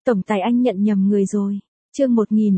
Tổng tài anh nhận nhầm người rồi. Chương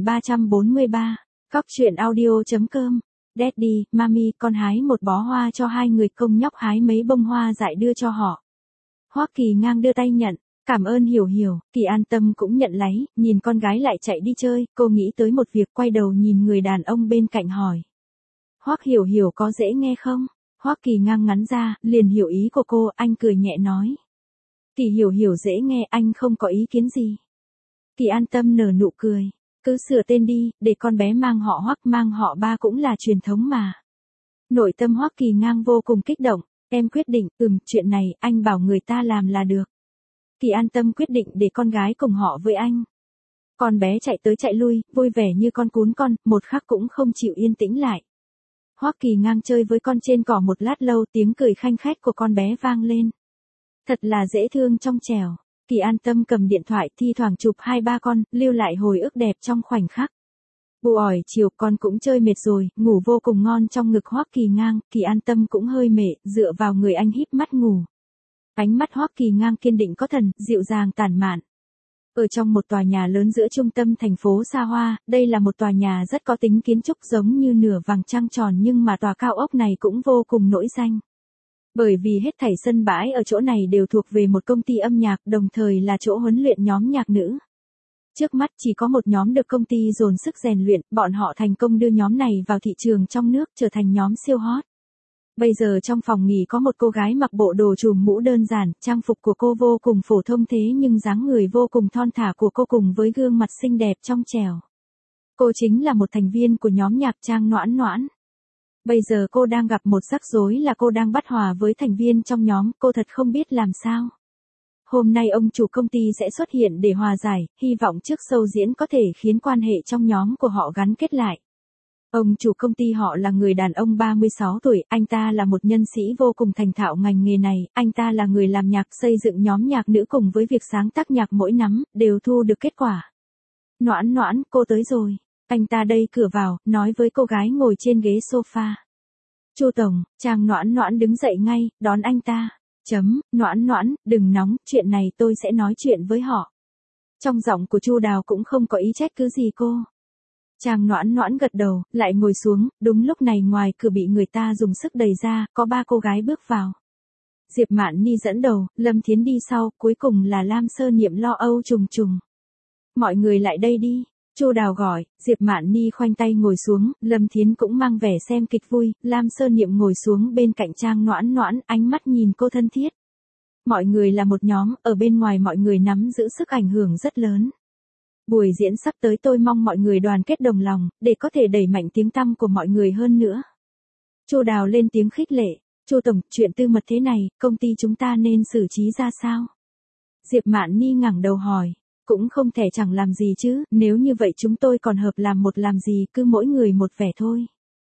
1343. Cóc truyện audio.com. Daddy, Mami, con hái một bó hoa cho hai người, công nhóc hái mấy bông hoa dại đưa cho họ. Hoắc Kỳ Ngang đưa tay nhận. Cảm ơn Hiểu Hiểu. Kỳ An Tâm cũng nhận lấy, nhìn con gái lại chạy đi chơi, cô nghĩ tới một việc, quay đầu nhìn người đàn ông bên cạnh hỏi. Hoắc Hiểu Hiểu có dễ nghe không? Hoắc Kỳ Ngang ngắn ra, liền hiểu ý của cô, anh cười nhẹ nói. Kỳ Hiểu Hiểu dễ nghe, anh không có ý kiến gì. Kỳ An Tâm nở nụ cười. Cứ sửa tên đi, để con bé mang họ Hoắc, mang họ Ba cũng là truyền thống mà. Nội tâm Hoắc Kỳ Ngang vô cùng kích động. Em quyết định, chuyện này, anh bảo người ta làm là được. Kỳ An Tâm quyết định để con gái cùng họ với anh. Con bé chạy tới chạy lui, vui vẻ như con cún con, một khắc cũng không chịu yên tĩnh lại. Hoắc Kỳ Ngang chơi với con trên cỏ một lát lâu, tiếng cười khanh khách của con bé vang lên. Thật là dễ thương trong trẻo. Kỳ An Tâm cầm điện thoại thi thoảng chụp 2-3 con, lưu lại hồi ức đẹp trong khoảnh khắc. Bù ỏi chiều con cũng chơi mệt rồi, ngủ vô cùng ngon trong ngực Hoắc Kỳ Ngang, Kỳ An Tâm cũng hơi mệt, dựa vào người anh híp mắt ngủ. Ánh mắt Hoắc Kỳ Ngang kiên định có thần, dịu dàng tản mạn. Ở trong một tòa nhà lớn giữa trung tâm thành phố xa hoa, đây là một tòa nhà rất có tính kiến trúc giống như nửa vầng trăng tròn, nhưng mà tòa cao ốc này cũng vô cùng nổi danh. Bởi vì hết thảy sân bãi ở chỗ này đều thuộc về một công ty âm nhạc, đồng thời là chỗ huấn luyện nhóm nhạc nữ. Trước mắt chỉ có một nhóm được công ty dồn sức rèn luyện, bọn họ thành công đưa nhóm này vào thị trường trong nước, trở thành nhóm siêu hot. Bây giờ trong phòng nghỉ có một cô gái mặc bộ đồ trùm mũ đơn giản, trang phục của cô vô cùng phổ thông thế nhưng dáng người vô cùng thon thả của cô cùng với gương mặt xinh đẹp trong trẻo. Cô chính là một thành viên của nhóm nhạc Trang Noãn Noãn. Bây giờ cô đang gặp một rắc rối là cô đang bắt hòa với thành viên trong nhóm, cô thật không biết làm sao. Hôm nay ông chủ công ty sẽ xuất hiện để hòa giải, hy vọng trước show diễn có thể khiến quan hệ trong nhóm của họ gắn kết lại. Ông chủ công ty họ là người đàn ông 36 tuổi, anh ta là một nhân sĩ vô cùng thành thạo ngành nghề này, anh ta là người làm nhạc, xây dựng nhóm nhạc nữ cùng với việc sáng tác nhạc mỗi năm, đều thu được kết quả. Noãn Noãn, cô tới rồi. Anh ta đẩy cửa vào, nói với cô gái ngồi trên ghế sofa. Chu Tổng, Trang Noãn Noãn đứng dậy ngay, đón anh ta. Noãn Noãn, đừng nóng, chuyện này tôi sẽ nói chuyện với họ. Trong giọng của Chu Đào cũng không có ý trách cứ gì cô. Trang Noãn Noãn gật đầu, lại ngồi xuống, đúng lúc này ngoài cửa bị người ta dùng sức đẩy ra, có 3 cô gái bước vào. Diệp Mạn Ni dẫn đầu, Lâm Thiến đi sau, cuối cùng là Lam Sơ Niệm lo âu trùng trùng. Mọi người lại đây đi. Chu Đào gọi, Diệp Mạn Ni khoanh tay ngồi xuống, Lâm Thiến cũng mang vẻ xem kịch vui, Lam Sơ Niệm ngồi xuống bên cạnh Trang Noãn Noãn, ánh mắt nhìn cô thân thiết. Mọi người là một nhóm, ở bên ngoài mọi người nắm giữ sức ảnh hưởng rất lớn. Buổi diễn sắp tới tôi mong mọi người đoàn kết đồng lòng, để có thể đẩy mạnh tiếng tăm của mọi người hơn nữa. Chu Đào lên tiếng khích lệ, Chu Tổng, chuyện tư mật thế này, công ty chúng ta nên xử trí ra sao? Diệp Mạn Ni ngẩng đầu hỏi. Cũng không thể chẳng làm gì chứ, nếu như vậy chúng tôi còn hợp làm một làm gì, cứ mỗi người một vẻ thôi.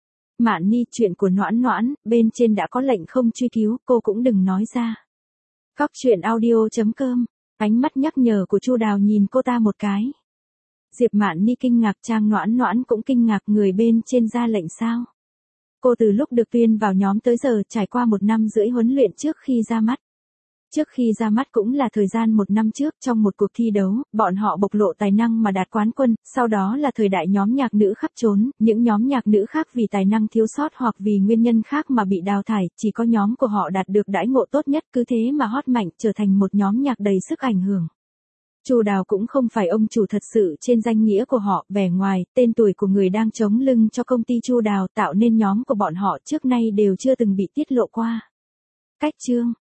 Mạn Ni, chuyện của Noãn Noãn, bên trên đã có lệnh không truy cứu, cô cũng đừng nói ra. Cóc truyện audio.com. Ánh mắt nhắc nhở của Chu Đào nhìn cô ta một cái. Diệp Mạn Ni kinh ngạc, Trang Noãn Noãn cũng kinh ngạc, người bên trên ra lệnh sao? Cô từ lúc được tuyển vào nhóm tới giờ trải qua 1 năm rưỡi huấn luyện trước khi ra mắt. Trước khi ra mắt cũng là thời gian 1 năm trước, trong một cuộc thi đấu, bọn họ bộc lộ tài năng mà đạt quán quân, sau đó là thời đại nhóm nhạc nữ khắp trốn, những nhóm nhạc nữ khác vì tài năng thiếu sót hoặc vì nguyên nhân khác mà bị đào thải, chỉ có nhóm của họ đạt được đãi ngộ tốt nhất, cứ thế mà hot mạnh trở thành một nhóm nhạc đầy sức ảnh hưởng. Chu Đào cũng không phải ông chủ thật sự trên danh nghĩa của họ, vẻ ngoài, tên tuổi của người đang chống lưng cho công ty Chu Đào tạo nên nhóm của bọn họ trước nay đều chưa từng bị tiết lộ qua. Cách chương